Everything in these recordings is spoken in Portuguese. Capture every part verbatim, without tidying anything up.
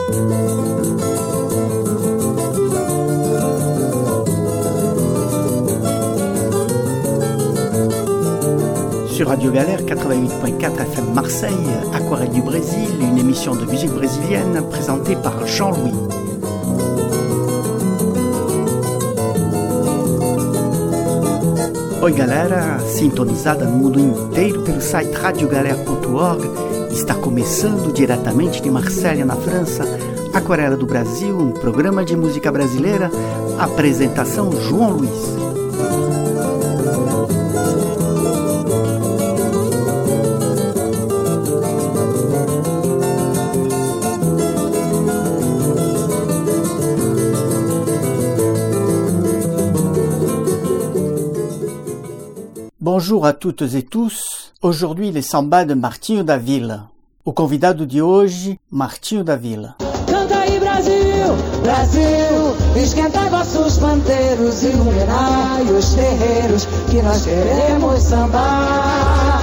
Sur Radio Galère quatre-vingt-huit point quatre F M Marseille, Aquarelle du Brésil, une émission de musique brésilienne présentée par Jean-Louis. Oi galera, sintonizada no mundo inteiro pelo site radio galera ponto org, está começando diretamente de Marselha, na França, Aquarela do Brasil, um programa de música brasileira, apresentação João Luiz. Bonjour à toutes et tous, aujourd'hui les sambas de Martinho da Vila. O convidado de hoje, Martinho da Vila. Canta aí Brasil, Brasil, esquentai vossos pandeiros, iluminai os terreiros, que nós queremos sambar.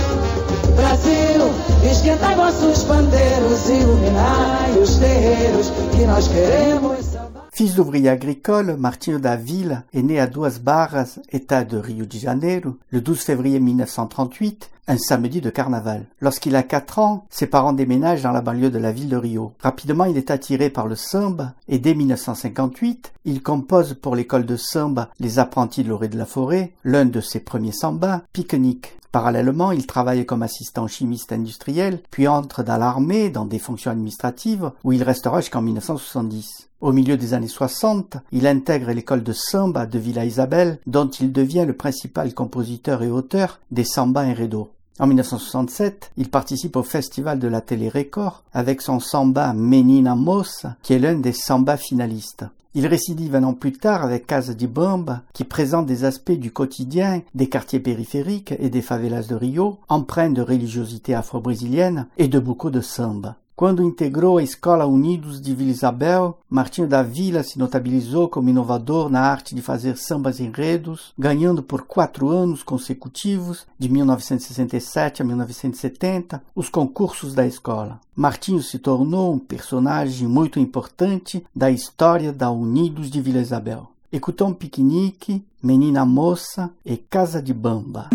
Brasil, esquentai vossos pandeiros, iluminai os terreiros, que nós queremos sambar. Fils d'ouvrier agricole, Martinho da Vila est né à Duas Barras, État de Rio de Janeiro, le douze février mille neuf cent trente-huit, un samedi de carnaval. Lorsqu'il a quatre ans, ses parents déménagent dans la banlieue de la ville de Rio. Rapidement, il est attiré par le samba et dès mille neuf cent cinquante-huit, il compose pour l'école de samba Les Apprentis de Loré de la Forêt, l'un de ses premiers sambas, Pique-Nique. Parallèlement, il travaille comme assistant chimiste industriel, puis entre dans l'armée, dans des fonctions administratives, où il restera jusqu'en mille neuf cent soixante-dix. Au milieu des années soixante, il intègre l'école de samba de Villa Isabel, dont il devient le principal compositeur et auteur des sambas enredo. En mille neuf cent soixante-sept, il participe au festival de la Télé Record avec son samba Menina Moça, qui est l'un des sambas finalistes. Il récidive un an plus tard avec Casa de Bamba, qui présente des aspects du quotidien des quartiers périphériques et des favelas de Rio, empreints de religiosité afro-brésilienne et de beaucoup de samba. Quando integrou a Escola Unidos de Vila Isabel, Martinho da Vila se notabilizou como inovador na arte de fazer sambas enredos, ganhando por quatro anos consecutivos, de mil novecentos e sessenta e sete a mil novecentos e setenta, os concursos da escola. Martinho se tornou um personagem muito importante da história da Unidos de Vila Isabel. Écoutons Pique-Nique, Menina Moça e Casa de Bamba.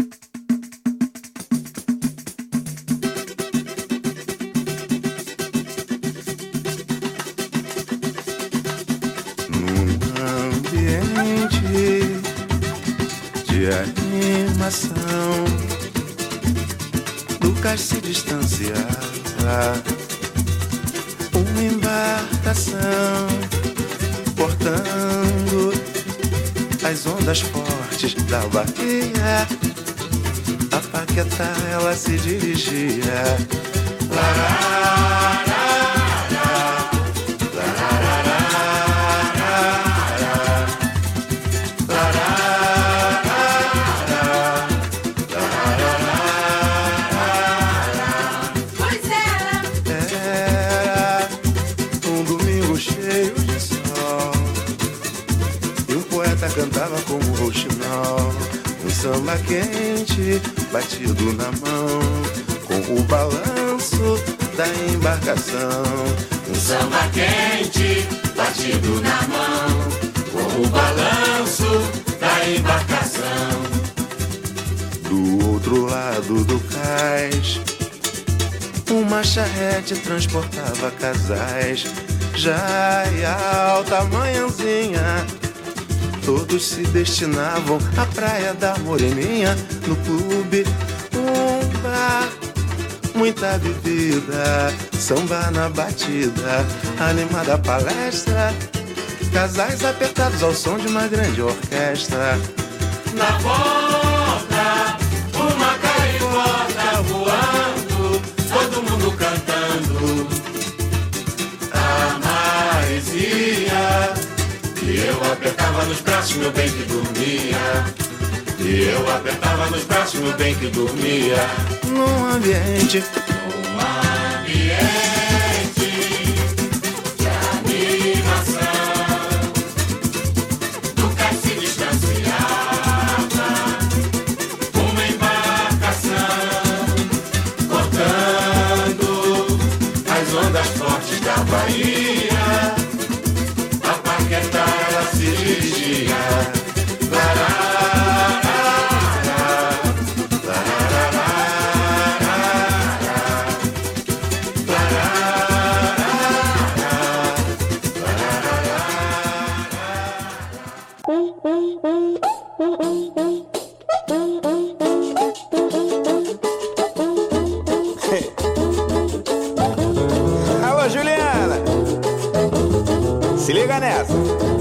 De animação, Lucas se distanciava, uma embarcação portando as ondas fortes da Bahia. A Paquetá ela se dirigia. Lará, cantava como um rouxinol, um samba quente batido na mão, com o balanço da embarcação. Um samba quente batido na mão, com o balanço da embarcação. Do outro lado do cais, uma charrete transportava casais, já em alta manhãzinha. Todos se destinavam à praia da Moreninha. No clube, um bar, muita bebida, samba na batida, animada palestra, casais apertados ao som de uma grande orquestra. Na volta, uma gaivota voando, todo mundo cantando a maresia. E eu apertava nos braços, meu bem que dormia. E eu apertava nos braços, meu bem que dormia. Num ambiente, num ambiente de animação, Lucas se distanciava, uma embarcação cortando as ondas fortes da Bahia. Se liga nessa.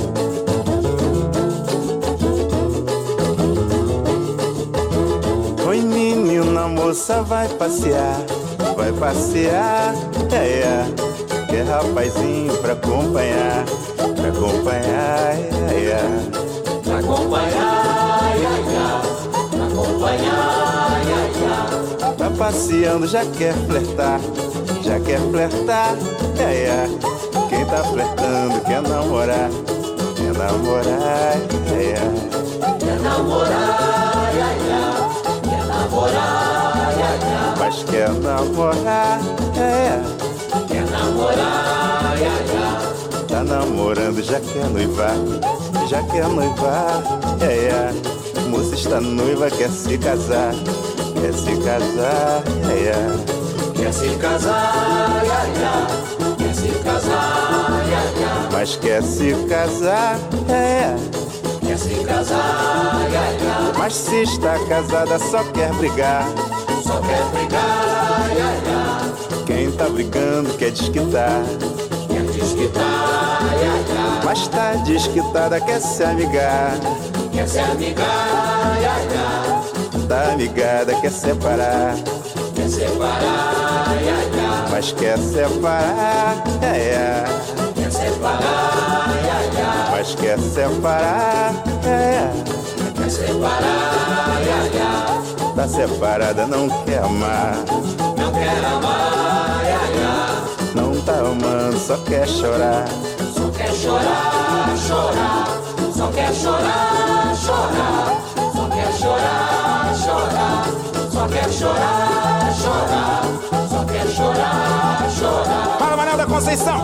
Oi menina, moça vai passear, vai passear, é, é. Quer rapazinho pra acompanhar, pra acompanhar, é, é. Pra acompanhar, ia, ia. Pra acompanhar, ia, ia. Tá passeando, já quer flertar, já quer flertar, é, é. Quem tá flertando quer namorar, quer namorar, é, é. Quer namorar, ia, ia. Quer namorar, ia, ia. Mas quer namorar, é. Quer namorar, ia, ia. Tá namorando, já quer noivar, já quer noivar, é, é. Moça está noiva, quer se casar, quer se casar, é, é. Quer se casar, ia, ia. Quer se casar, ia, ia. Mas quer se casar, é. Quer se casar, ia, ia. Mas se está casada só quer brigar, só quer brigar, ia, ia. Quem tá brigando quer desquitar, quer desquitar, ia, ia. Mas tá desquitada, quer se amigar, quer se amigar, ia, ia. Tá amigada, quer separar, quer separar, ia, ia. Mas quer separar, é, é. Quer separar, ia, ia. Mas quer separar, é, é. Quer separar, ia, ia. Tá separada, não quer amar, não quer amar, ia, ia. Não tá amando, só quer chorar, só quer chorar, chorar. Só quer chorar, chorar. Só quer chorar, chorar. Só quer chorar, chorar. Só quer chorar, chorar. Para, Manel da Conceição!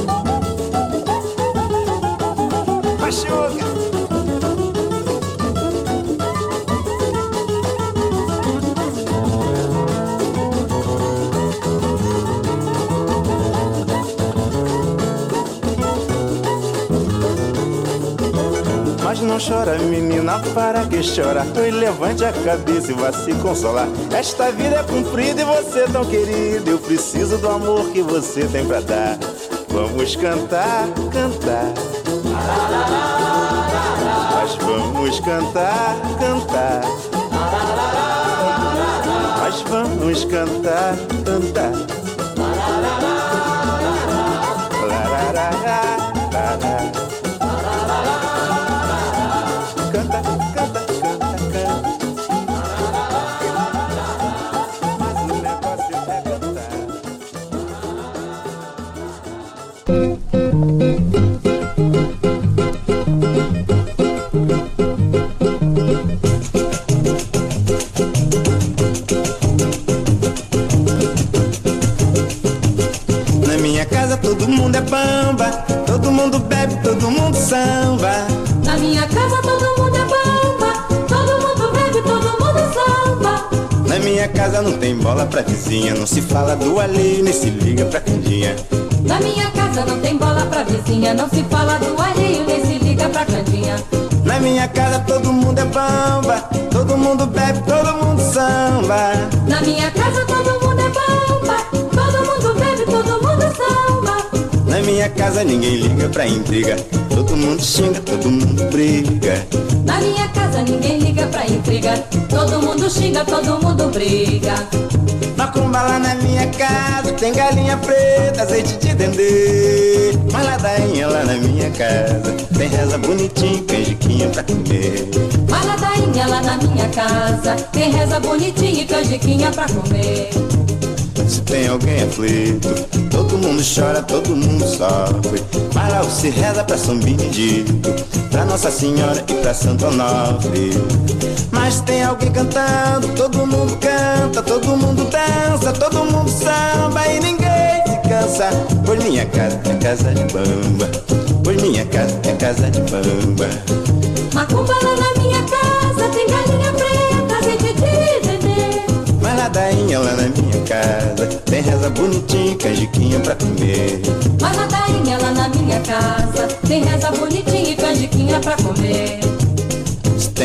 Machuca! Mas não chora, menina, para que chora. Oi, levante a cabeça e vá se consolar. Esta vida é comprida e você tão querido. Eu preciso do amor que você tem pra dar. Vamos cantar, cantar. Mas vamos cantar, cantar. Mas vamos cantar, cantar. Lararara, lararara. Canta, canta, canta, canta. Mas o negócio é cantar. Na minha casa todo mundo é bamba, todo mundo bebe, todo mundo samba. Na minha casa todo mundo é bamba, todo mundo bebe, todo mundo samba. Na minha casa não tem bola pra vizinha, não se fala do alheio, nem se liga pra candinha. Na minha casa não tem bola pra vizinha, não se fala do alheio, nem se liga pra candinha. Na minha casa todo mundo é bamba, todo mundo bebe, todo mundo samba. Na minha casa todo mundo é bamba, todo mundo bebe, todo mundo samba. Na minha casa ninguém liga pra intriga, todo mundo xinga, todo mundo briga. Na minha casa ninguém liga pra intriga, todo mundo xinga, todo mundo briga. Macumba lá na minha casa, tem galinha preta, azeite de dendê. Mas ladainha lá na minha casa, tem reza bonitinha, canjiquinha pra comer. Mas ladainha lá na minha casa, tem reza bonitinha e canjiquinha pra comer. Se tem alguém aflito, todo mundo chora, todo mundo sofre. Mas lá se reza pra São Benedito, pra Nossa Senhora e pra Santo Onofre. Mas tem alguém cantando, todo mundo canta, todo mundo dança, todo mundo samba e ninguém se cansa. Pois minha casa é casa de bamba, pois minha casa é casa de bamba. Macumba lá na minha casa, tem galinha preta, azeite de dendê. Mas ladainha lá na minha casa, tem reza bonitinha, canjiquinha pra comer. Mas ladainha lá na minha casa, tem reza bonitinha e canjiquinha pra comer. Se tem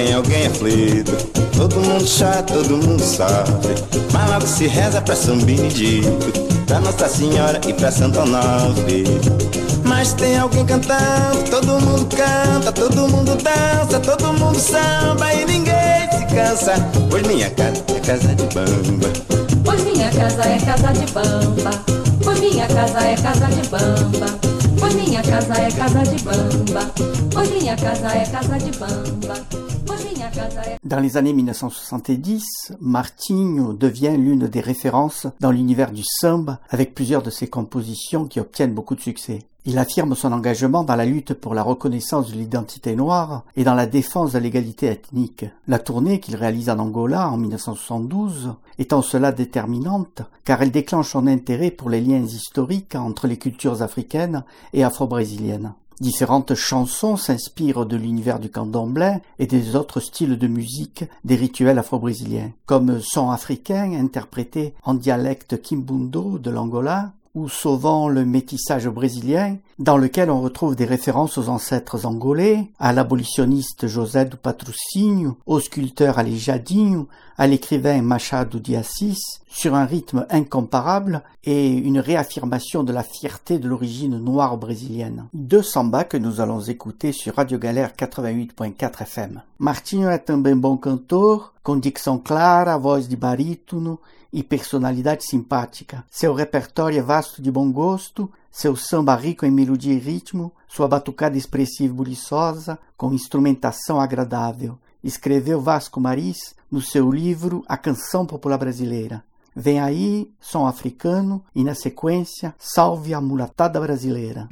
tem alguém aflito. Todo mundo chora, todo mundo sofre, mas logo se reza pra São Benedito, pra Nossa Senhora e pra Santo Onofre. Mas tem alguém cantando, todo mundo canta, todo mundo dança, todo mundo samba e ninguém se cansa, pois minha casa é casa de bamba. Pois minha casa é casa de bamba. Pois minha casa é casa de bamba. Pois minha casa é casa de bamba. Pois minha casa é casa de bamba. Dans les années mille neuf cent soixante-dix, Martinho devient l'une des références dans l'univers du samba, avec plusieurs de ses compositions qui obtiennent beaucoup de succès. Il affirme son engagement dans la lutte pour la reconnaissance de l'identité noire et dans la défense de l'égalité ethnique. La tournée qu'il réalise en Angola en mille neuf cent soixante-douze est en cela déterminante, car elle déclenche son intérêt pour les liens historiques entre les cultures africaines et afro-brésiliennes. Différentes chansons s'inspirent de l'univers du candomblé et des autres styles de musique des rituels afro-brésiliens, comme Son africain interprété en dialecte Kimbundo de l'Angola, ou Sauvant le métissage brésilien, dans lequel on retrouve des références aux ancêtres angolais, à l'abolitionniste José do Patrocínio, au sculpteur Aleijadinho, à l'écrivain Machado de Assis, sur un rythme incomparable et une réaffirmation de la fierté de l'origine noire brésilienne. Deux sambas que nous allons écouter sur Radio Galère quatre-vingt-huit point quatre F M. Martinho é também bom cantor, com dicção clara, voz de barítono e personalidade simpática. Seu repertório é vasto de bom gosto, seu samba rico em melodia e ritmo, sua batucada expressiva e buliçosa, com instrumentação agradável. Escreveu Vasco Maris no seu livro A Canção Popular Brasileira. Vem aí, Som Africano, e na sequência, Salve a Mulatada Brasileira.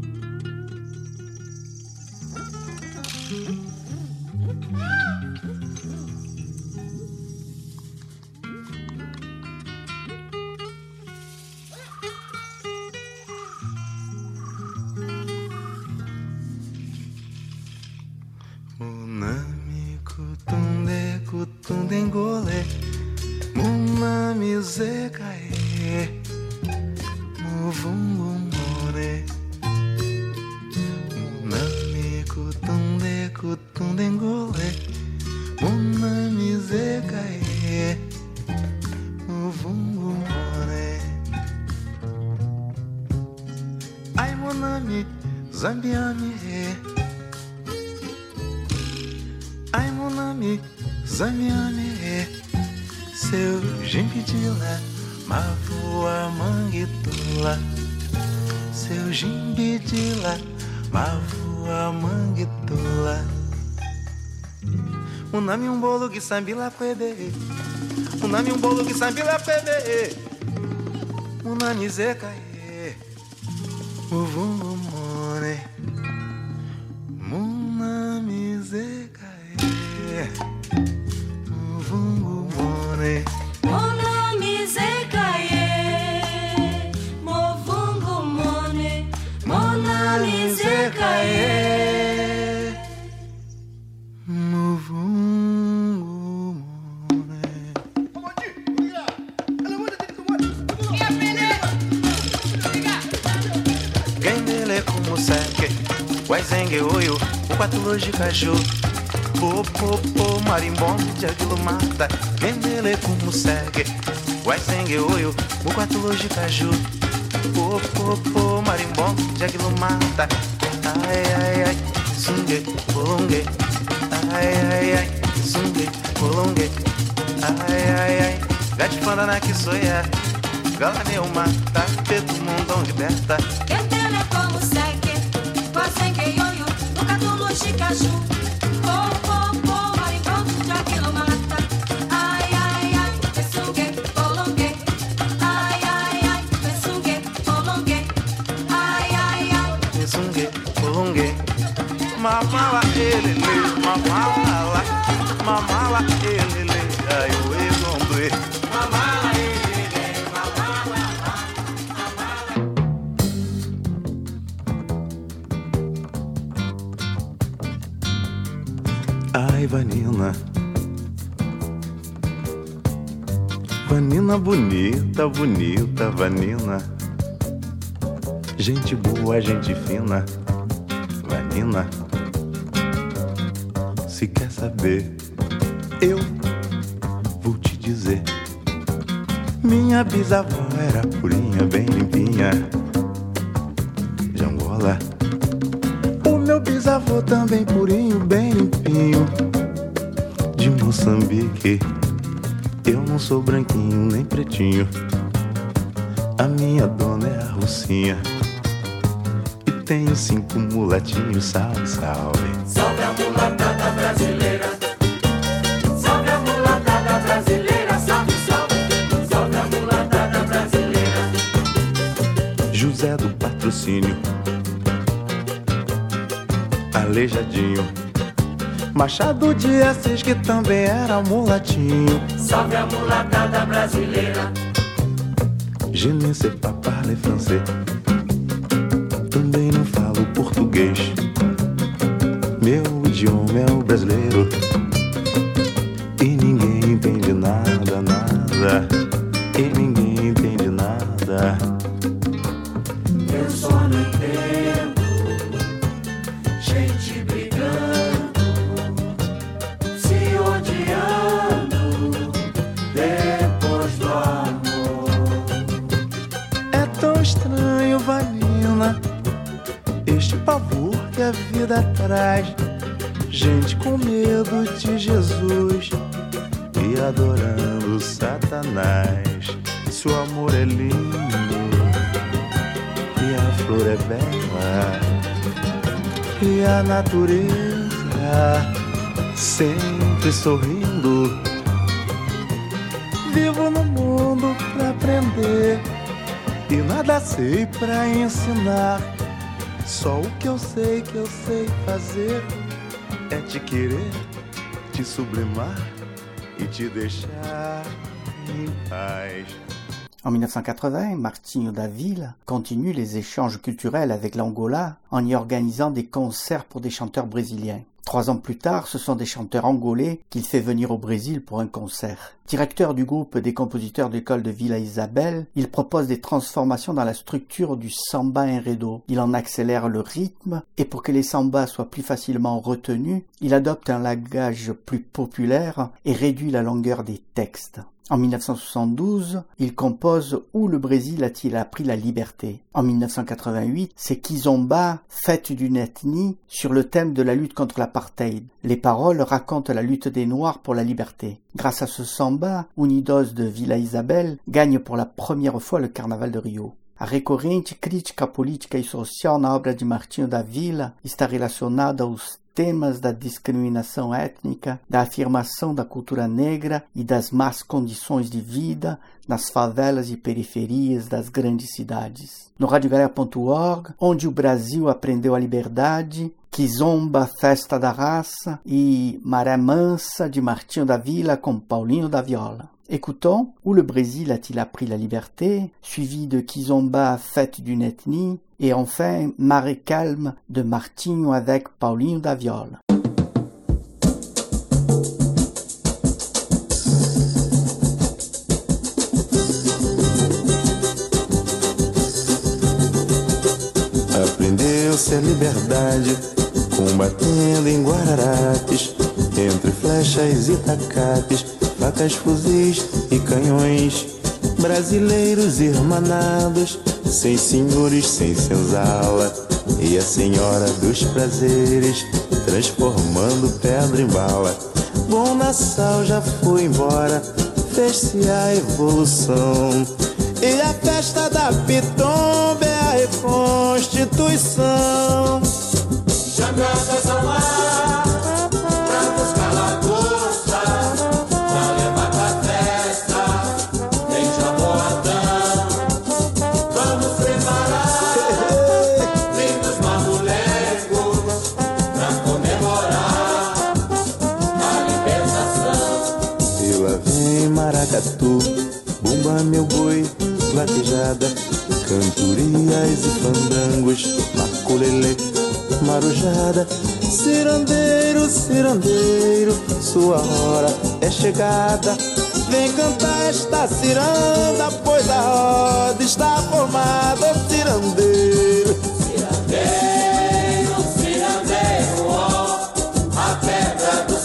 Kutunde kutundengole Munami zekae Muvungumore Munami kutunde kutundengole Munami zekae Muvungumore Ai Munami zambiami Ai Munami, Zamiami, seu jimbidila, mavua manguitula, seu jimbidila, mavua manguitula. Munami um bolo que sambila pebe, Munami um bolo que sambila pebe, Munami zekae, uvungumone, Munami zekae. Muvungumone Monami zekae Muvungumone Monami zekae Muvungumone Gendele como seque Waizenge oio O patologia caju Po, po, po, marimbondo de aguilo mata Mendele como segue Waizenge oio, o quatologi caju Po, po, po, marimbondo de aguilo mata Ai, ai, ai, sungue, bolongue Ai, ai, ai, sungue, bolongue Ai, ai, ai, gatifanda na que soia Gala meu mata, peto mundão de berta Mendele como segue Waizenge oio, o quatologi caju Mamala elele, mamala, mamala elele, ai o egombre. Mamala elele, mamala, mamala. Ai Vanina, Vanina bonita, bonita, Vanina. Gente boa, gente fina, Vanina. Se quer saber, eu vou te dizer. Minha bisavó era purinha, bem limpinha, de Angola. O meu bisavô também purinho, bem limpinho, de Moçambique. Eu não sou branquinho nem pretinho, a minha dona é a Rocinha. E tenho cinco mulatinhos, salve, salve. Salve a mulatada brasileira, salve a mulatada brasileira, salve, salve, salve a mulatada brasileira. José do Patrocínio, Aleijadinho, Machado de Assis, que também era mulatinho. Salve a mulatada brasileira. Je ne sais pas parler français, também não falo português. Meu idioma é o brasileiro e ninguém entende nada, nada. E ninguém entende nada. Eu só não entendo gente brigando, se odiando depois do amor. É tão estranho, Vanina, este pavor que a vida traz. Gente com medo de Jesus e adorando Satanás. Se o amor é lindo e a flor é bela e a natureza sempre sorrindo, vivo no mundo pra aprender e nada sei pra ensinar. Só o que eu sei que eu sei fazer é te querer, te sublimar e te deixar em paz. En mille neuf cent quatre-vingts, Martinho da Vila continue les échanges culturels avec l'Angola en y organisant des concerts pour des chanteurs brésiliens. Trois ans plus tard, ce sont des chanteurs angolais qu'il fait venir au Brésil pour un concert. Directeur du groupe des compositeurs de l'école de Villa Isabel, il propose des transformations dans la structure du samba enredo. Il en accélère le rythme et pour que les sambas soient plus facilement retenus, il adopte un langage plus populaire et réduit la longueur des textes. En mille neuf cent soixante-douze, il compose « Où le Brésil a-t-il appris la liberté ?» En mille neuf cent quatre-vingt-huit, c'est Kizomba, fête d'une ethnie, sur le thème de la lutte contre l'apartheid. Les paroles racontent la lutte des Noirs pour la liberté. Grâce à ce samba, Unidos de Villa Isabel gagne pour la première fois le Carnaval de Rio. A recorrente crítica política e social na obra de Martinho da Vila está relacionada aos temas da discriminação étnica, da afirmação da cultura negra e das más condições de vida nas favelas e periferias das grandes cidades. No rádio galera ponto org, Onde o Brasil aprendeu a liberdade, Kizomba, Festa da Raça e Maré Mansa de Martinho da Vila com Paulinho da Viola. Écoutons Où le Brésil a-t-il appris la liberté, suivi de Kizomba, fête d'une ethnie, et enfin Maré calme de Martinho avec Paulinho da Viola. Aprendeu-se a liberdade combatendo em Guararapes, entre flechas e tacapes, facas, fuzis e canhões. Brasileiros irmanados, sem senhores, sem senzala, e a senhora dos prazeres transformando pedra em bala. Bom Nassau já foi embora, fez-se a evolução, e a festa da Pitomba é a reconstituição. Jangadas ao mar pra buscar lagosta, pra levar pra festa em Jaboatão. Vamos preparar lindos mamulecos pra comemorar a libertação. E lá vem maracatu, bumba meu boi, vaquejada, cantorias e fandangos, maculelê, marujada. Cirandeiro, cirandeiro, sua hora é chegada. Vem cantar esta ciranda, pois a roda está formada. Cirandeiro, Cirandeiro, cirandeiro, ó, a pedra do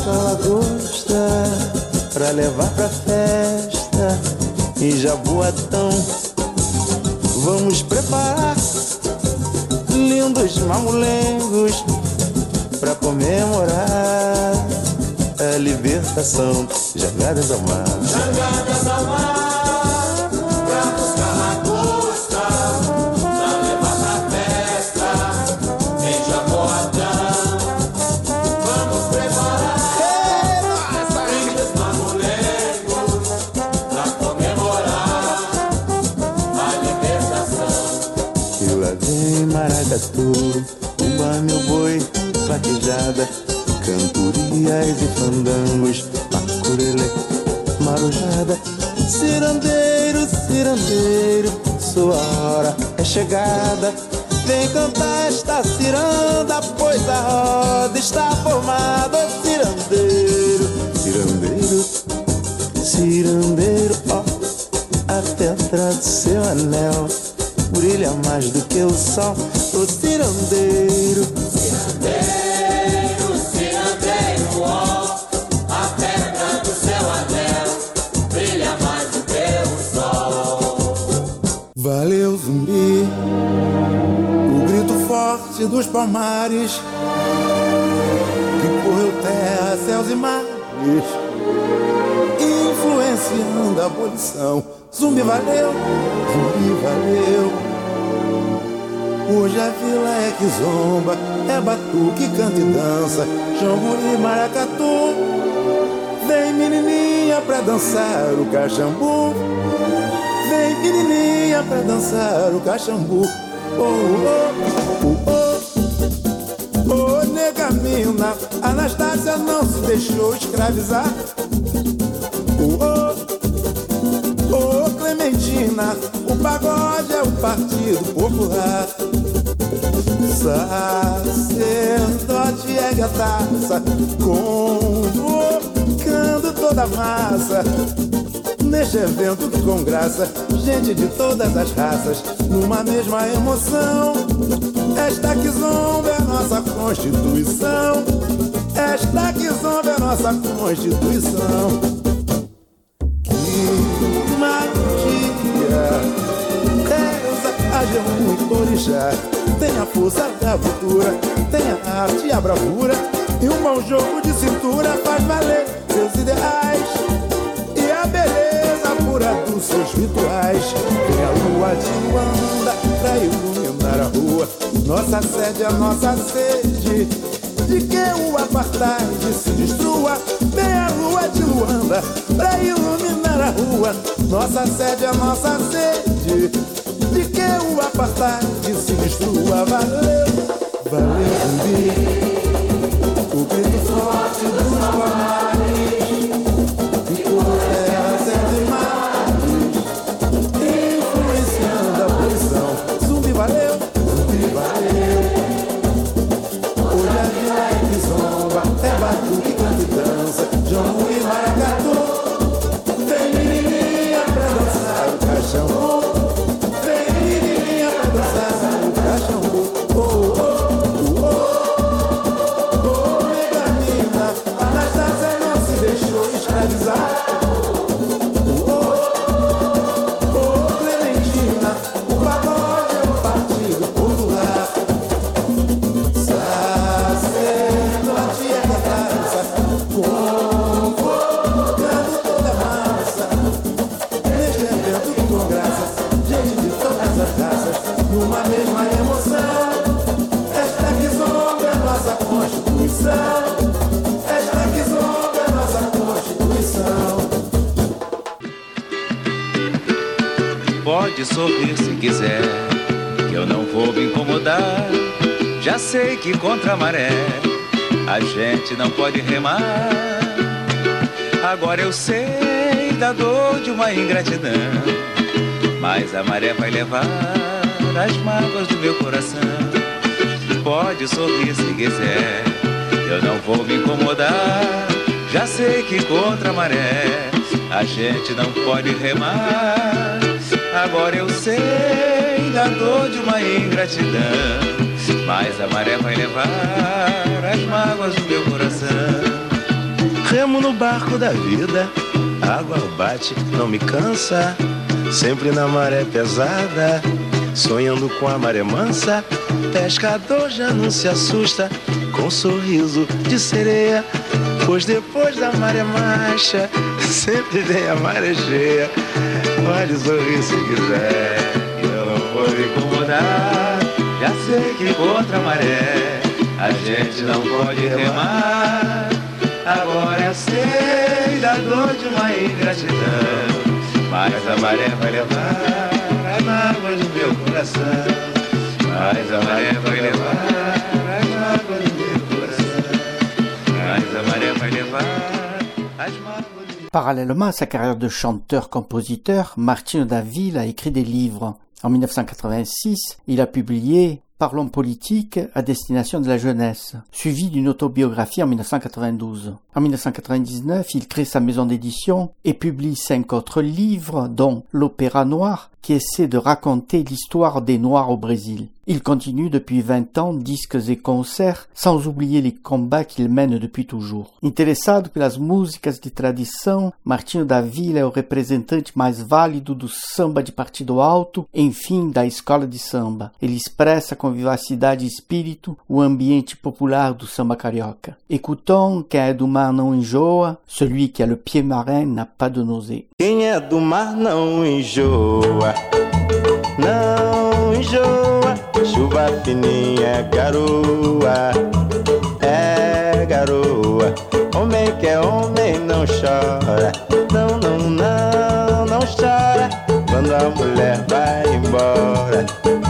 essa lagosta pra levar pra festa em Jaboatão. Vamos preparar lindos mamulengos pra comemorar a libertação. Jangadas ao mar, Jangadas ao mar, pra buscar lagosta, pra levar pra festa em Jaboatão. Vamos preparar lindos mamulengos pra comemorar a libertação. e lá vem maracatu, umba meu boi, vaquejada, cantorias e fandangos, macurelê, marujada. Cirandeiro, cirandeiro, sua hora é chegada. Vem cantar esta ciranda, pois a roda está formada. Cirandeiro, cirandeiro, cirandeiro, ó, a pedra do seu anel brilha mais do que o sol. O cirandeiro, Cirandeiro, cirandeiro, ó, a pedra do seu anel brilha mais do que o sol. valeu Zumbi, o grito forte dos palmares que correu terra, céus e mares, influenciando a abolição. Zumbi valeu, Zumbi valeu. Hoje a vila é que zomba, é batuque, canta e dança, jongo e maracatu. Vem menininha pra dançar o cachambu, vem menininha pra dançar o cachambu. Oh, oh, oh, oh, oh, nega mina, Anastácia não se deixou escravizar. Oh, oh, oh, Clementina, o pagode é o Partido Popular. Sacerdote ergue a taça, convocando toda a massa. Neste evento que com graça, gente de todas as raças, numa mesma emoção. Esta que zomba é a nossa Constituição. Esta que zomba é a nossa Constituição. Que magia, Deusa, Ageu e Orixá. Tem a força da cultura, tem a arte e a bravura, e um bom jogo de cintura faz valer seus ideais e a beleza pura dos seus rituais. Tem a lua de Luanda pra iluminar a rua, nossa sede é a nossa sede, de que o apartheid se destrua. Tem a lua de Luanda pra iluminar a rua, nossa sede é a nossa sede, de que o apartheid se destrua. Valeu, valeu Zumbi, o grito forte dos palmares que por terra, céus e mares, influenciando a abolição. Zumbi valeu, Zumbi valeu. Hoje a vila é que zomba, é batuque, canta e dança, jongo e maracatu. Vem menininha pra dançar o caixão. Pode sorrir se quiser, que eu não vou me incomodar. Já sei que contra a maré a gente não pode remar. Agora eu sei da dor de uma ingratidão, mas a maré vai levar as mágoas do meu coração. Pode sorrir se quiser, eu não vou me incomodar. Já sei que contra a maré a gente não pode remar. Agora eu sei da dor de uma ingratidão, mas a maré vai levar as mágoas do meu coração. remo no barco da vida, a água bate, não me cansa, sempre na maré pesada, sonhando com a maré mansa, pescador já não se assusta, com um sorriso de sereia, pois depois da maré marcha, sempre vem a maré cheia. Pode sorrir se quiser, eu não vou me incomodar, já sei que contra a maré a gente não pode remar. Agora eu sei da dor de uma ingratidão, mas a maré vai levar as mágoas do meu coração. Mas a maré vai levar as mágoas do meu coração. Mas a maré vai levar as mágoas. Parallèlement à sa carrière de chanteur-compositeur, Martino da Villa a écrit des livres. En dix-neuf cent quatre-vingt-six, il a publié Parlons politique à destination de la jeunesse, suivi d'une autobiographie en dix-neuf cent quatre-vingt-douze. En dix-neuf cent quatre-vingt-dix-neuf, il crée sa maison d'édition et publie cinq autres livres, dont L'Opéra Noir, qui essaie de raconter l'histoire des Noirs au Brésil. Il continue depuis vingt ans disques et concerts, sans oublier les combats qu'il mène depuis toujours. Interessado pelas músicas de tradição, Martino da Villa é o representante mais válido do samba de partido alto, enfim, da escola de samba. Ele expressa com vivacidade e espírito o ambiente popular do samba carioca. Écoutons Quem é do mar não enjoa, celui qui a le pied marin n'a pas de nausée. Quem é do mar não enjoa, não enjoa, chuva fininha, garoa, é garoa. Homem que é homem não chora, não, não, não, não chora. Quando a mulher vai embora,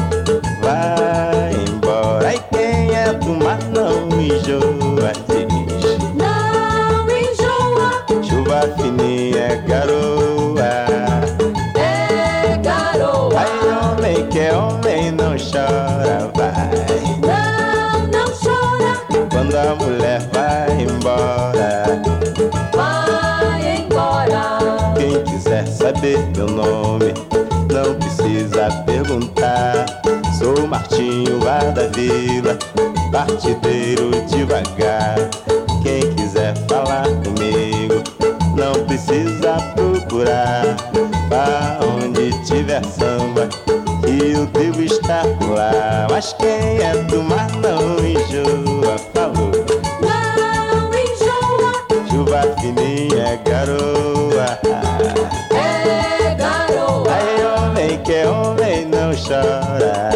vai embora. Ai, quem é do mar não enjoa, diz. Não enjoa, chuva fininha, garoa, é garoa. ai, homem que é homem não chora, vai. Não, não chora, Quando a mulher vai embora, vai embora. quem quiser saber meu nome, não precisa perguntar. Sou Martinho lá da Vila, partideiro devagar. Quem quiser falar comigo, não precisa procurar. Pra onde tiver samba, e eu devo estar por lá. Mas quem é do mar não enjoa, falou. Não enjoa, Chuva fininha, garoa, é garoa. ai, homem que é homem não chora.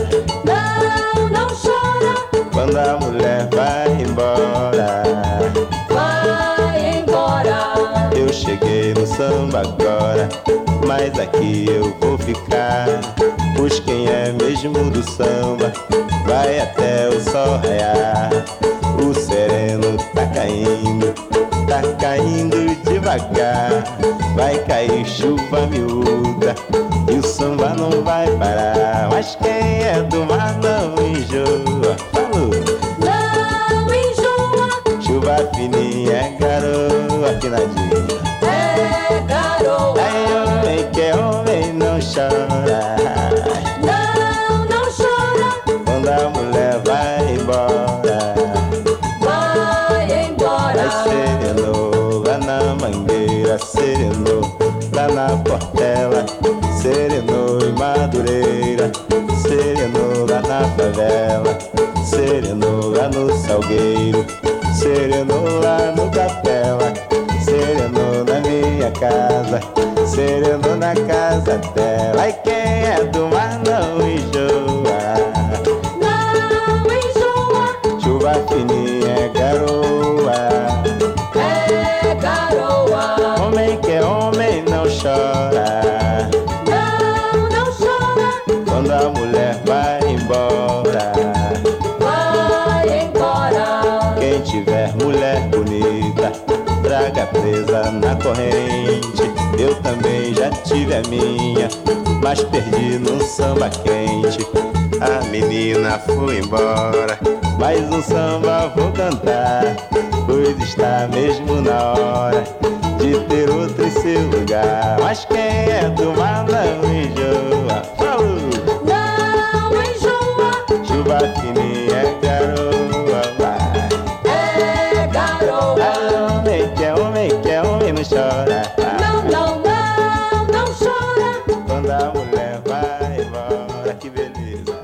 Não, não chora, Quando a mulher vai embora, vai embora. eu cheguei no samba agora, mas aqui eu vou ficar. Pois quem é mesmo do samba vai até o sol raiar. O sereno tá caindo, tá caindo devagar. Vai cair chuva miúda e o samba não vai parar. Mas quem é do mar não enjoa, falou. Não enjoa, Chuva fininha, garoa, afinadinha. é garoa. Ai, homem que é homem não chora. Não, não chora, Quando a mulher vai embora, vai embora. ai, serenou lá na mangueira, serenou lá na Portela, serenou em Madureira, serenou lá na favela, serenou lá no Salgueiro, serenou lá no Capela, serenou na minha casa, serenou na casa dela. Ai, quem é do mar não enjoa, Não enjoa, chuva fininha, garoa, é garoa. homem que é homem não chora. Não, não chora, Quando a mulher vai embora, vai embora. quem tiver mulher bonita, traga presa na corrente. Eu também já tive a minha, mas perdi no samba quente. A menina foi embora, mais um samba vou cantar, pois está mesmo na hora de ter outro em seu lugar. Mas quem é do mar não enjoa, falou. Não enjoa, Chuva fininha, garoa, vai. é garoa. Ai, homem que é Olha que beleza.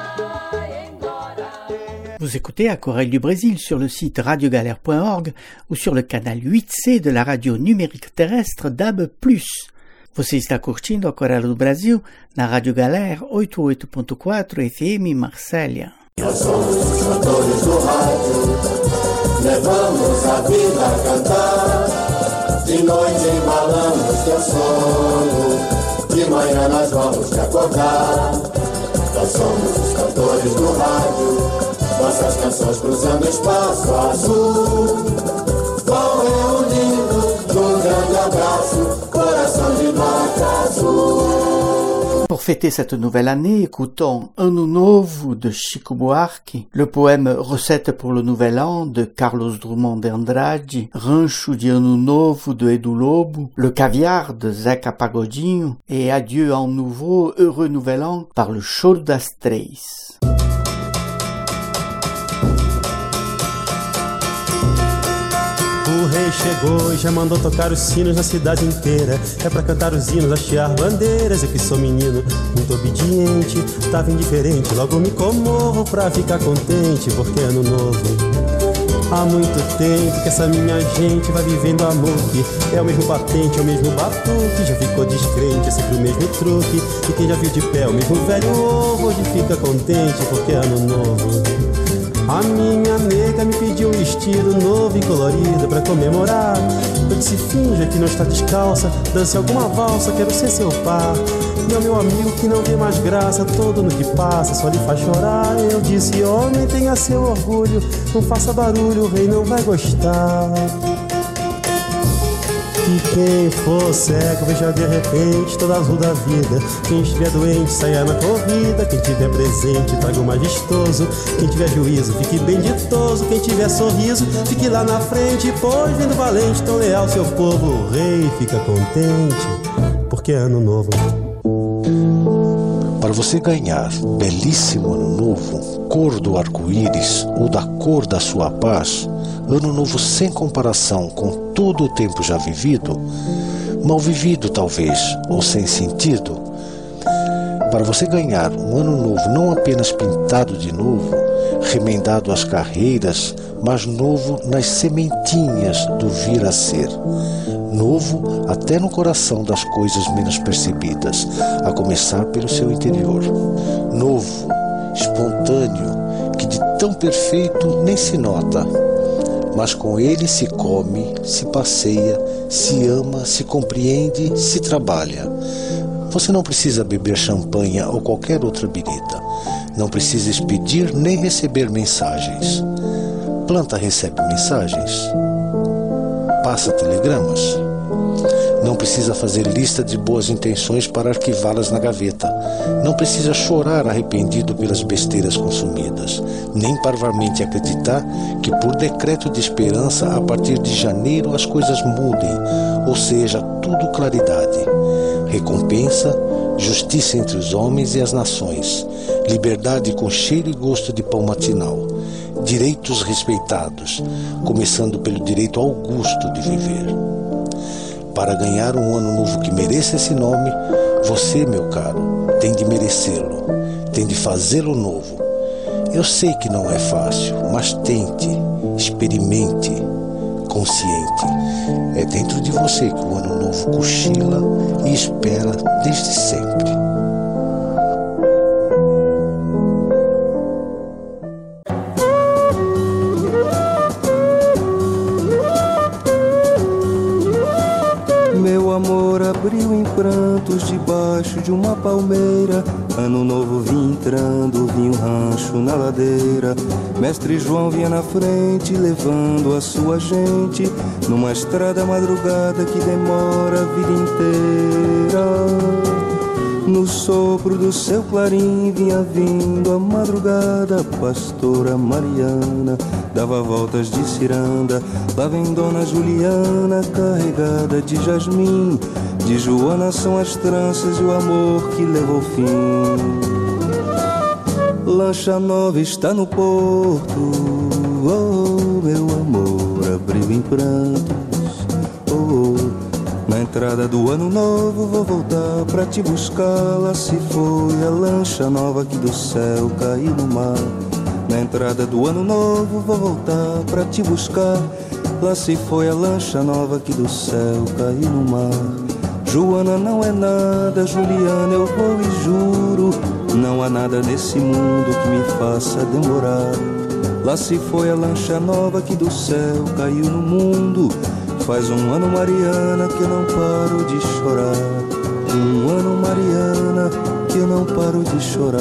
Vous écoutez Aquarelle du Brésil sur le site radio galère point org ou sur le canal huit C de la radio numérique terrestre D A B plus. Você está curtindo Aquarelle do Brasil na Rádio Galera oitenta e oito ponto quatro F M Marsella. Nós somos os cantores do rádio, levamos a vida a cantar. De noite embalamos teu sono, de manhã nós vamos te acordar. Nós somos os cantores do rádio, nossas canções cruzando espaço azul, vão reunindo num grande abraço, coração de nota azul. Pour fêter cette nouvelle année, écoutons Ano Novo de Chico Buarque, le poème Recette pour le Nouvel An de Carlos Drummond de Andrade, Rancho de Ano Novo de Edu Lobo, Le Caviar de Zeca Pagodinho et Adieu en Nouveau, Heureux Nouvel An par le Choro das Três. O rei chegou e já mandou tocar os sinos na cidade inteira. É pra cantar os hinos, hastear bandeiras. Eu que sou menino, muito obediente, tava indiferente, logo me comovo pra ficar contente, porque é ano novo. Há muito tempo que essa minha gente vai vivendo amor, que é o mesmo batente, é o mesmo batuque. Já ficou descrente, é sempre o mesmo truque. E quem já viu de pé o mesmo velho ovo, hoje fica contente, porque é ano novo. A minha nega me pediu um vestido novo e colorido pra comemorar. Eu disse, finja que não está descalça, dance alguma valsa, quero ser seu par. E ao meu amigo que não vê mais graça, todo no que passa só lhe faz chorar. Eu disse, homem, tenha seu orgulho, não faça barulho, o rei não vai gostar. E quem for cego, veja de repente toda azul da vida. Quem estiver doente, saia na corrida. Quem tiver presente, traga o mais vistoso. Quem tiver juízo, fique bem ditoso. Quem tiver sorriso, fique lá na frente. Pois vindo valente, tão leal seu povo, o rei fica contente, porque é ano novo. Para você ganhar belíssimo ano novo, cor do arco-íris ou da cor da sua paz, ano novo sem comparação com todo o tempo já vivido, mal vivido talvez, ou sem sentido. Para você ganhar um ano novo não apenas pintado de novo, remendado às carreiras, mas novo nas sementinhas do vir a ser. Novo até no coração das coisas menos percebidas, a começar pelo seu interior. Novo, espontâneo, que de tão perfeito nem se nota, mas com ele se come, se passeia, se ama, se compreende, se trabalha. Você não precisa beber champanha ou qualquer outra bebida. Não precisa expedir nem receber mensagens. Planta recebe mensagens. Passa telegramas. Não precisa fazer lista de boas intenções para arquivá-las na gaveta. Não precisa chorar arrependido pelas besteiras consumidas, nem parvamente acreditar que por decreto de esperança a partir de janeiro as coisas mudem, ou seja, tudo claridade, recompensa, justiça entre os homens e as nações, liberdade com cheiro e gosto de pão matinal, direitos respeitados, começando pelo direito augusto de viver. Para ganhar um ano novo que mereça esse nome, você, meu caro, tem de merecê-lo, tem de fazê-lo novo. Eu sei que não é fácil, mas tente, experimente, consciente. É dentro de você que o ano novo cochila e espera desde sempre. Abriu em prantos debaixo de uma palmeira. Ano novo vinha entrando, vinha um rancho na ladeira. Mestre João vinha na frente, levando a sua gente numa estrada madrugada que demora a vida inteira. No sopro do seu clarim vinha vindo a madrugada. A pastora Mariana dava voltas de ciranda. Lá vem Dona Juliana carregada de jasmim. De Joana são as tranças e o amor que levou fim. Lancha nova está no porto, oh, meu amor abriu em prantos, oh, Na entrada do ano novo vou voltar pra te buscar. Lá se foi a lancha nova que do céu caiu no mar. Na entrada do ano novo vou voltar pra te buscar. Lá se foi a lancha nova que do céu caiu no mar. Joana não é nada, Juliana eu vou e juro. Não há nada nesse mundo que me faça demorar. Lá se foi a lancha nova que do céu caiu no mundo. Faz um ano, Mariana, que eu não paro de chorar. Um ano, Mariana, que eu não paro de chorar.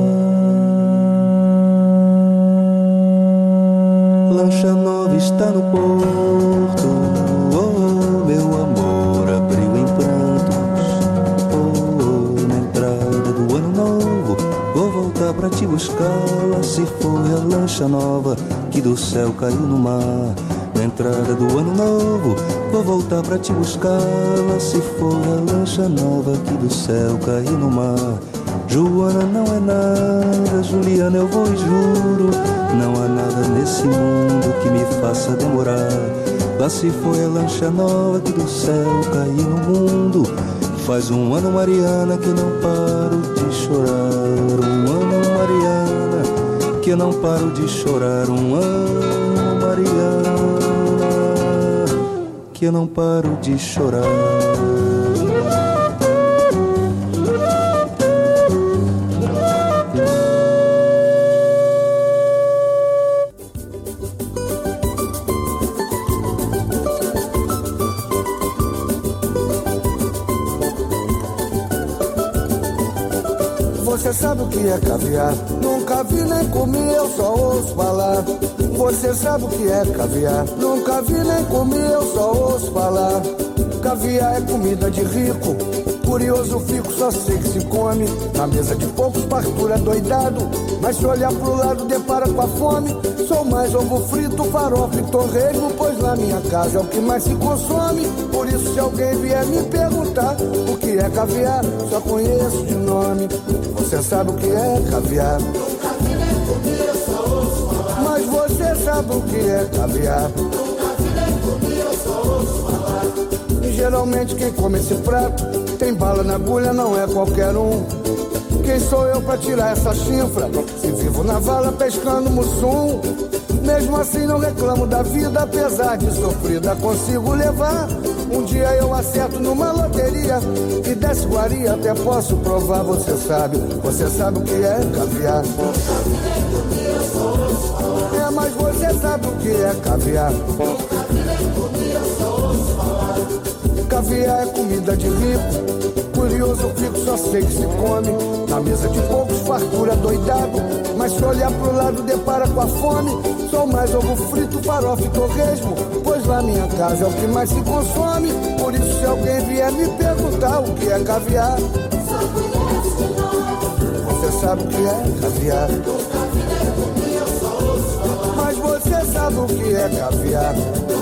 Lancha nova está no porto. Oh, meu amor, abriu em prantos. Oh, na entrada do ano novo vou voltar pra te buscar. Lá se foi a lancha nova que do céu caiu no mar. Na entrada do ano novo vou voltar pra te buscar. Lá se for a lancha nova que do céu caiu no mar. Joana não é nada, Juliana eu vou e juro. Não há nada nesse mundo que me faça demorar. Lá se foi a lancha nova que do céu caiu no mundo. Faz um ano, Mariana, que eu não paro de chorar. Um ano, Mariana, que eu não paro de chorar. Um ano, Mariana, que eu não paro de chorar. Você sabe o que é caviar? Nunca vi nem comi, eu só ouço falar. Você sabe o que é caviar? Nunca vi nem comi, eu só ouço falar. Caviar é comida de rico, curioso fico, só sei que se come. Na mesa de poucos, fartura doidado, mas se olhar pro lado depara com a fome. Sou mais ovo frito, farofa e torresmo, pois na minha casa é o que mais se consome. Por isso se alguém vier me perguntar o que é caviar, só conheço de nome. Você sabe o que é caviar? Nunca vi nem comi, eu só ouço falar. Mas você sabe o que é caviar? Nunca vi nem comi, eu só ouço falar. E geralmente quem come esse prato tem bala na agulha, não é qualquer um. Quem sou eu pra tirar essa chifra? Se vivo na vala pescando mussum. Mesmo assim não reclamo da vida, apesar de sofrida consigo levar. Um dia eu acerto numa loteria e desse guaria até posso provar. Você sabe, você sabe o que é caviar? É, mas você sabe o que é caviar? Caviar é comida de rico, curioso fico, só sei que se come. Na mesa de poucos, fartura doidado, mas se olhar pro lado depara com a fome. Sou mais ovo frito, farofa e torresmo, pois lá minha casa é o que mais se consome. Por isso se alguém vier me perguntar o que é caviar, você sabe o que é caviar? Mas você sabe o que é caviar?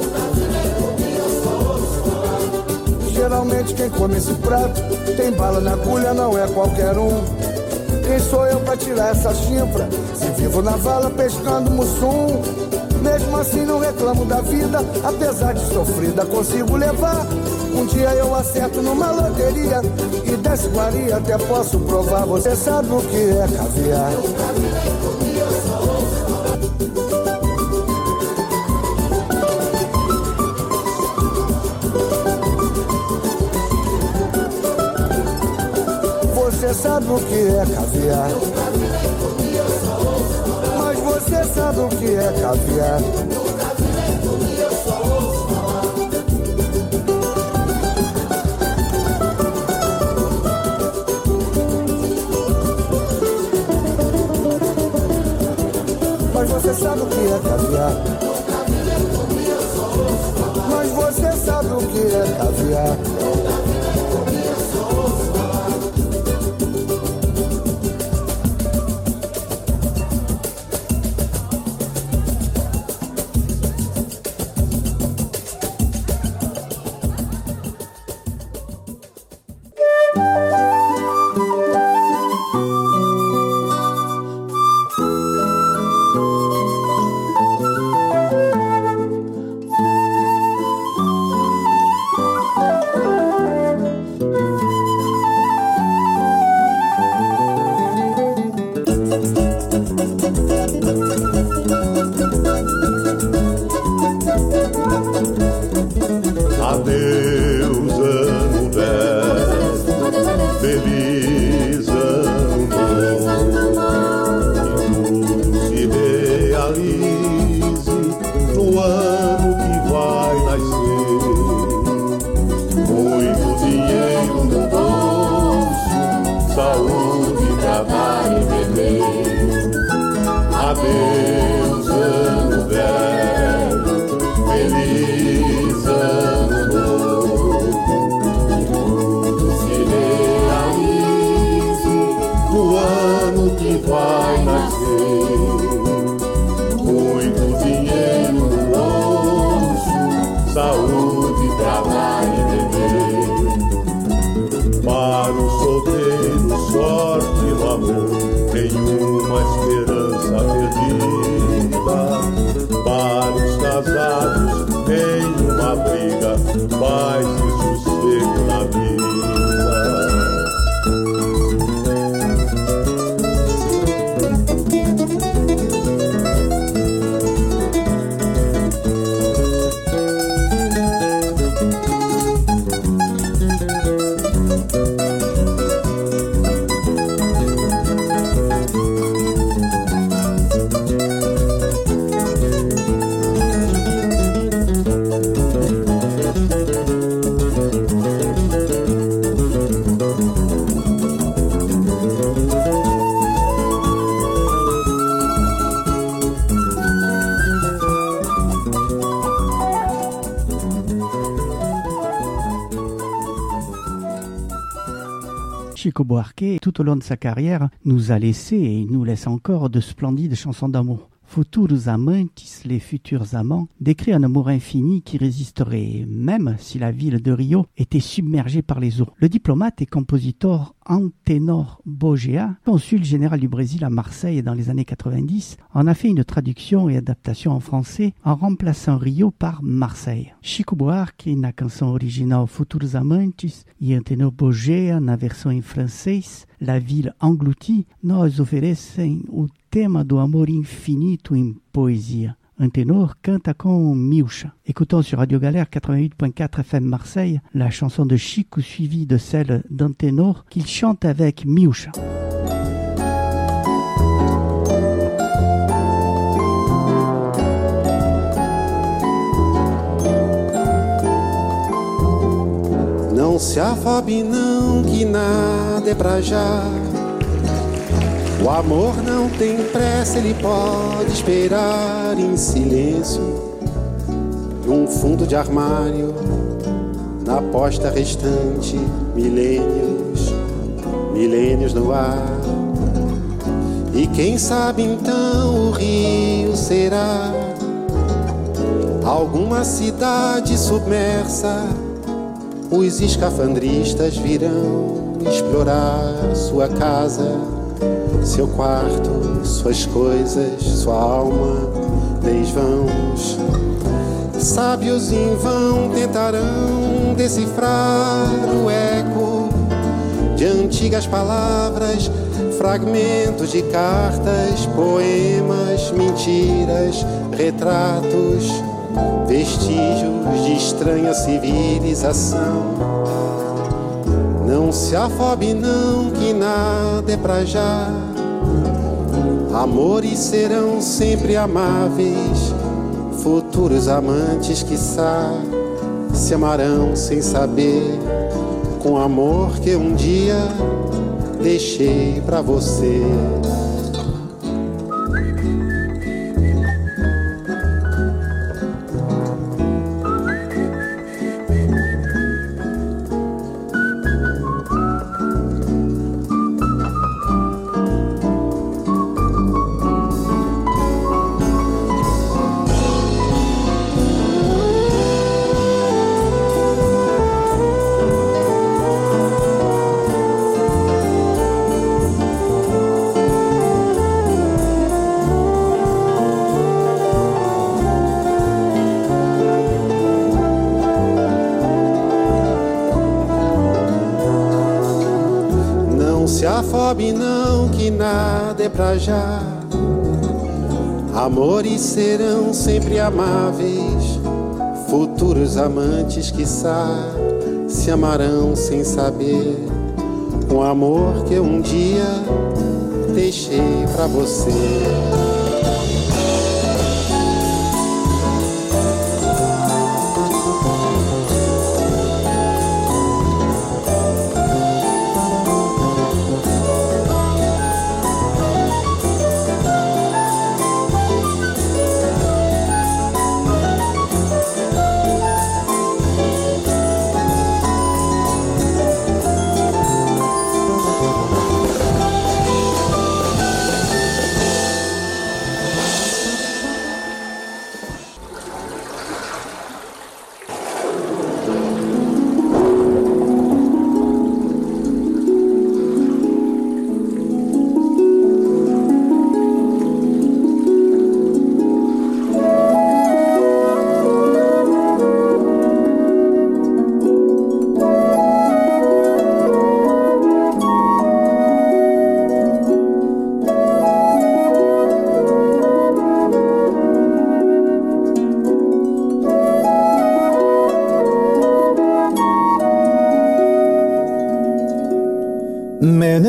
Geralmente quem come esse prato tem bala na agulha, não é qualquer um. Quem sou eu pra tirar essa chifra? Se vivo na vala pescando mussum. Mesmo assim não reclamo da vida, apesar de sofrida consigo levar. Um dia eu acerto numa loteria e desse guaria até posso provar. Você sabe o que é caviar? Você sabe o que é caviar? Mas você sabe o que é caviar? Mas você sabe o que é caviar? Mas você sabe o que é caviar? saúde pra dar e beber. Adeus, ano velho, feliz ano novo. Tudo se realize no ano que vai nascer. Muito dinheiro no bolso, saúde pra dar e beber. Para os solteiros, sorte no amor, nenhuma esperança perdida. Para os casados, nenhuma briga, paz e sossego na vida. Chico Buarque, tout au long de sa carrière, nous a laissé et nous laisse encore de splendides chansons d'amour. Futuros amantes, les futurs amants, décrit un amour infini qui résisterait même si la ville de Rio était submergée par les eaux. Le diplomate et compositeur Antenor Bogea, consul général du Brésil à Marseille dans les années quatre-vingt-dix, en a fait une traduction et adaptation en français en remplaçant Rio par Marseille. Chico Buarque, na canção original Futuros Amantes, e Antenor Bogea, na versão em francês, La Ville Engloutie, nos oferecem o tema do amor infinito em poesia. Antenor canta com Miúcha. Écoutons sur Radio Galère quatre-vingt-huit point quatre F M Marseille la chanson de Chico suivie de celle d'Antenor qu'il chante avec Miúcha. Não se afobe não, que nada é pra já. O amor não tem pressa, ele pode esperar em silêncio, num fundo de armário, na posta restante, milênios, milênios no ar. E quem sabe então o Rio será alguma cidade submersa. Os escafandristas virão explorar sua casa, seu quarto, suas coisas, sua alma, desvãos. Sábios em vão tentarão decifrar o eco de antigas palavras, fragmentos de cartas, poemas, mentiras, retratos, vestígios de estranha civilização. Não se afobe não, que nada é pra já. Amores serão sempre amáveis, futuros amantes, quiçá, se amarão sem saber, com amor que um dia deixei pra você. Afobe não, que nada é pra já. Amores serão sempre amáveis, futuros amantes, quiçá, se amarão sem saber, com amor que um dia deixei pra você.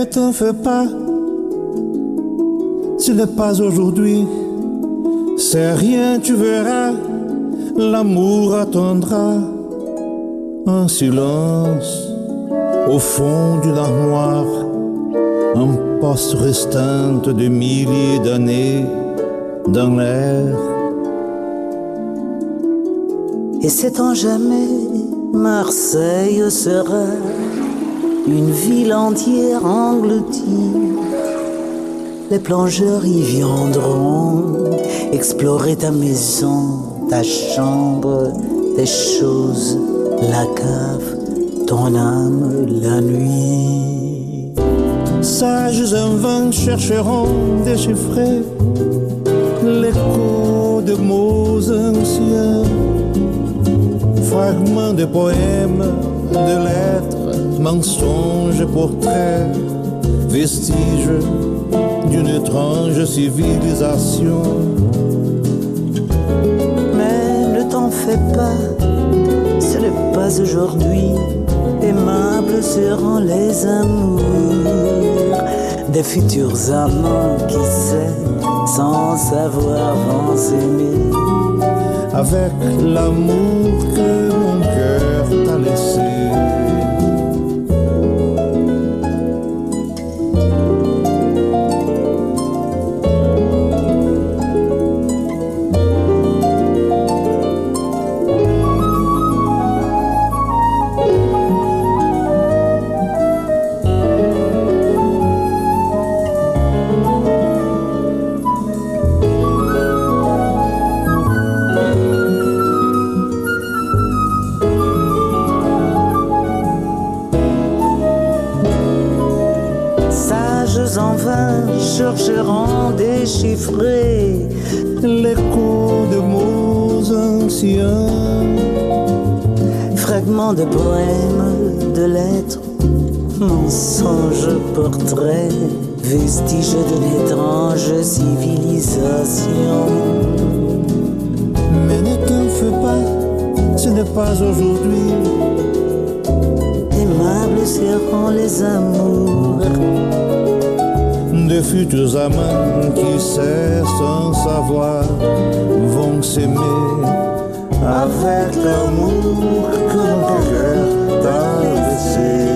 t'en fais pas, ce n'est pas aujourd'hui, c'est rien, tu verras, l'amour attendra en silence au fond d'une armoire, un poste restant de milliers d'années dans l'air. Et c'est en jamais, Marseille sera une ville entière engloutie. Les plongeurs y viendront explorer ta maison, ta chambre, tes choses, la cave, ton âme, la nuit. Sages invents chercheront déchiffrer l'écho de mots anciens, fragments de poèmes, de lettres, mensonges, portraits, vestiges d'une étrange civilisation. Mais ne t'en fais pas, ce n'est pas aujourd'hui, aimables seront les amours des futurs amants qui s'aiment sans savoir vont s'aimer avec l'amour que mon cœur t'a laissé. Chercheront déchiffrer l'écho de mots anciens, fragments de poèmes, de lettres, mensonges, portraits, vestiges d'une étrange civilisation. Mais ne t'en fais pas, ce n'est pas aujourd'hui, aimables seront les amours de futurs amants qui cessent sans savoir vont s'aimer avec l'amour que mon cœur t'a laissé.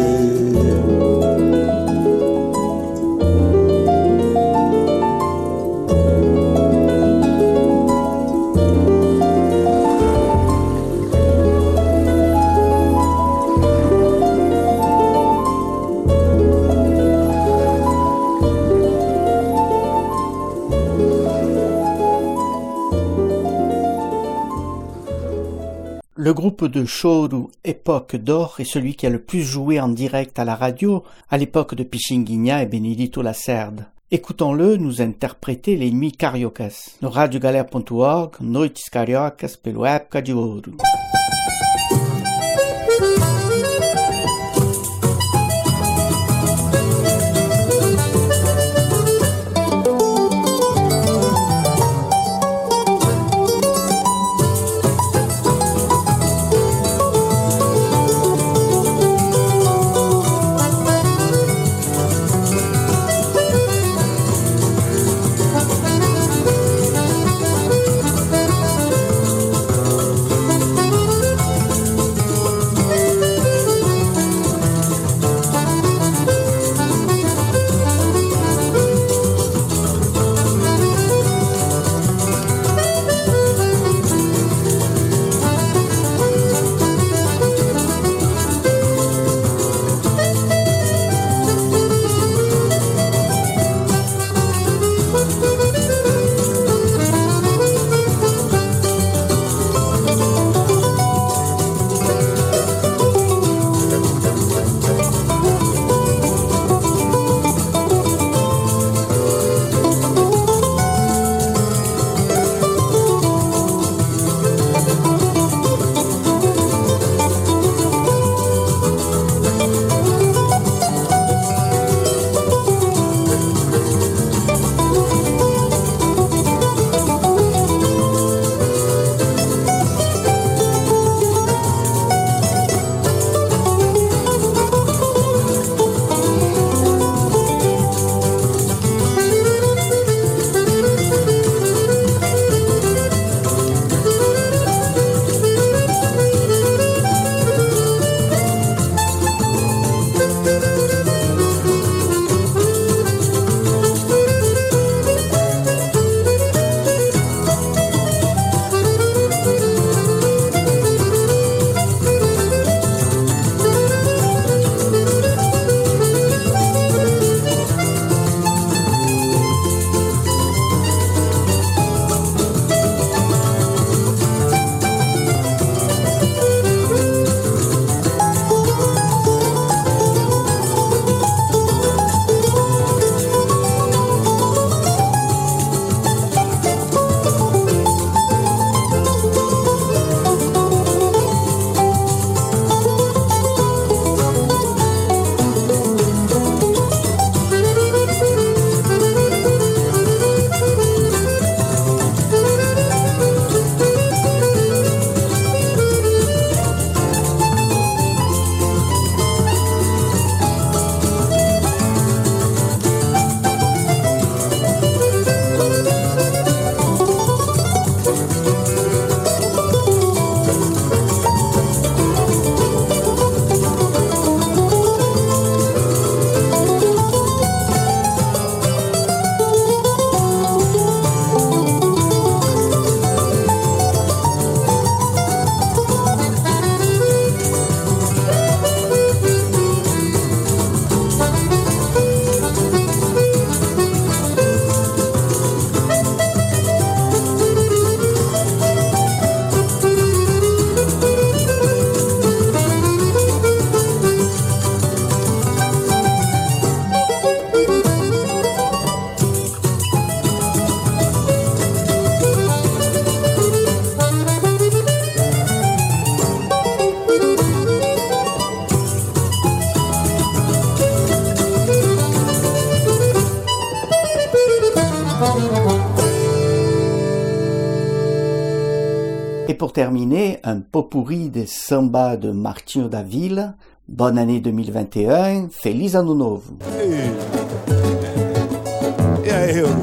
Le groupe de choro Époque d'Or est celui qui a le plus joué en direct à la radio à l'époque de Pichinguinha et Benedito Lacerda. Écoutons-le nous interpréter les nuits cariocas. No radio galera ponto org, Noites Cariocas pelo Época de Ouro. pour terminer, un pot-pourri des sambas de Martinho da Vila. Bonne année deux mille vingt et un, Feliz Ano Novo. Ei. E aí, eu?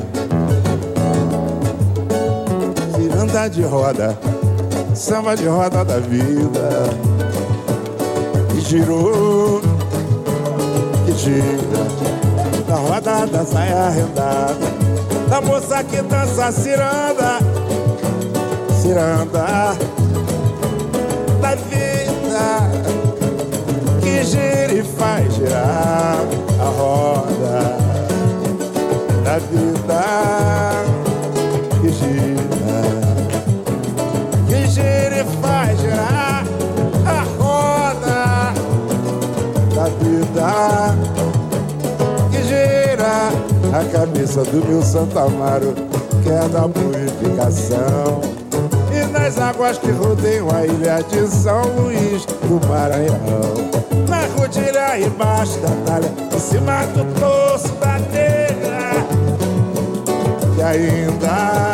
Ciranda de roda, samba de roda da vida, que girou, que gira, na roda da saia arrendada, da moça que dança ciranda, ciranda da vida, que gira e faz girar a roda da vida, que gira, que gira e faz girar a roda da vida, que gira a cabeça do meu Santo Amaro, que é da purificação, e nas águas que rodeiam a ilha de São Luís do Maranhão, na rodilha embaixo da talha, em cima do torso da negra, que ainda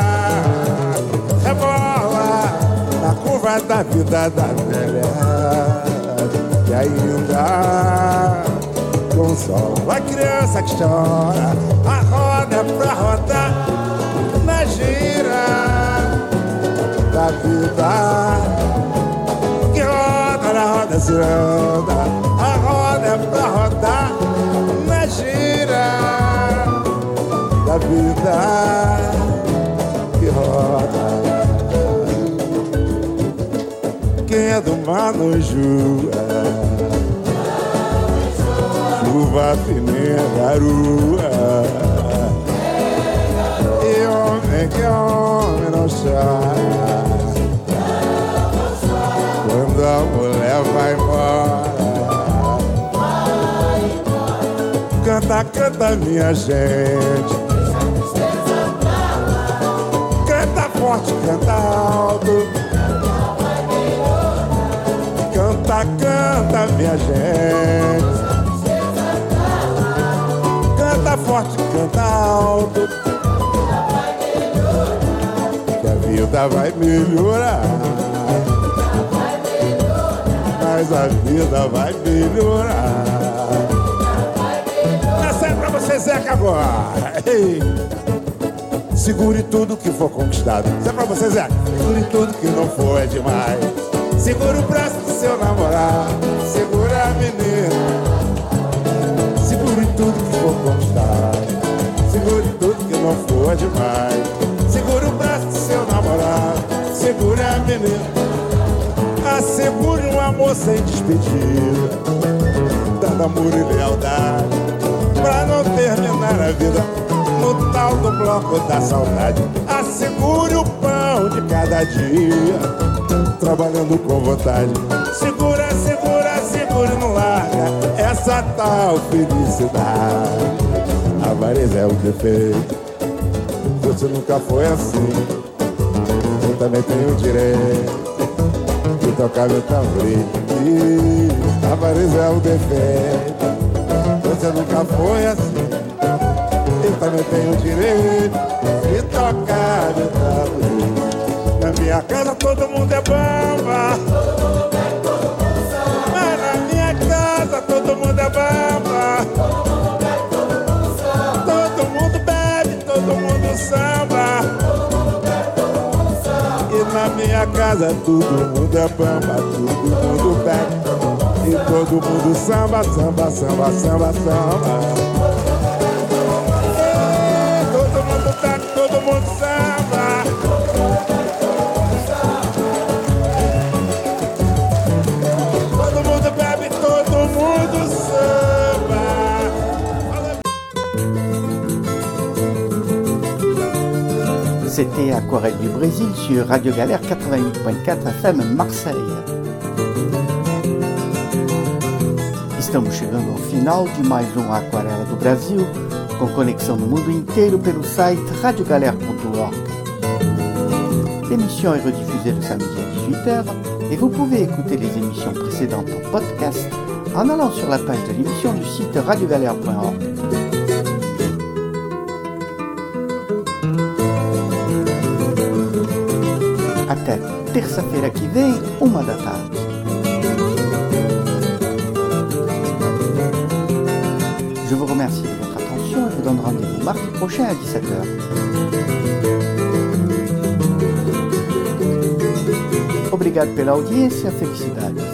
rebola na curva da vida da velha, que ainda consola a criança que chora, a roda é pra rodar na gira da vida, que roda na roda ciranda, a roda é pra rodar na gira da vida, que roda. Quem é do Manoju, chuva fininha, garoa, e homem que homem não chora quando a mulher vai embora. Canta, canta, minha gente, canta forte, canta alto, canta, canta, minha gente, canta forte, canta alto, que a vida vai melhorar, mas a vida vai melhorar. Essa é pra você, Zeca, agora. Ei. Segure tudo que for conquistado. Isso é pra você, Zeca. Segure tudo que não for é demais. Segura o braço do seu namorado, segura a menina. Segure tudo que for conquistado, segure tudo que não for é demais. Segura o braço do seu namorado, segura a menina. Assegure um amor sem despedida, dando amor e lealdade, pra não terminar a vida no tal do bloco da saudade. Assegure o pão de cada dia, trabalhando com vontade. Segura, segura, segura e não larga essa tal felicidade. A avareza é o defeito, você nunca foi assim. Eu também tenho o direito de tocar meu tamborim. A avareza é o defeito, você nunca foi assim. Eu também tenho o direito de tocar meu tamborim. Na minha casa todo mundo é bamba, mas na minha casa todo mundo é bamba. Todo mundo bebe, todo mundo samba. E na minha casa todo mundo é bamba, todo mundo bebe e todo mundo samba, samba, samba, samba, samba. E todo mundo bebe, todo mundo samba. Todo mundo bebe, todo mundo samba. C'était Aquarelle du Brésil sur Radio Galère quatre-vingt-huit point quatre F M Marseille. Estamos chegando ao final de mais um Aquarela do Brasil, com conexão no mundo inteiro pelo site radio galère ponto org. L'émission est rediffusée le samedi à dix-huit heures et vous pouvez écouter les émissions précédentes en podcast en allant sur la page de l'émission du site radio galère point org. Até terça-feira que vem, uma da tarde. Je vous remercie de votre attention et vous donne rendez-vous mardi prochain à dix-sept heures. Obrigado pela audiência, felicidades.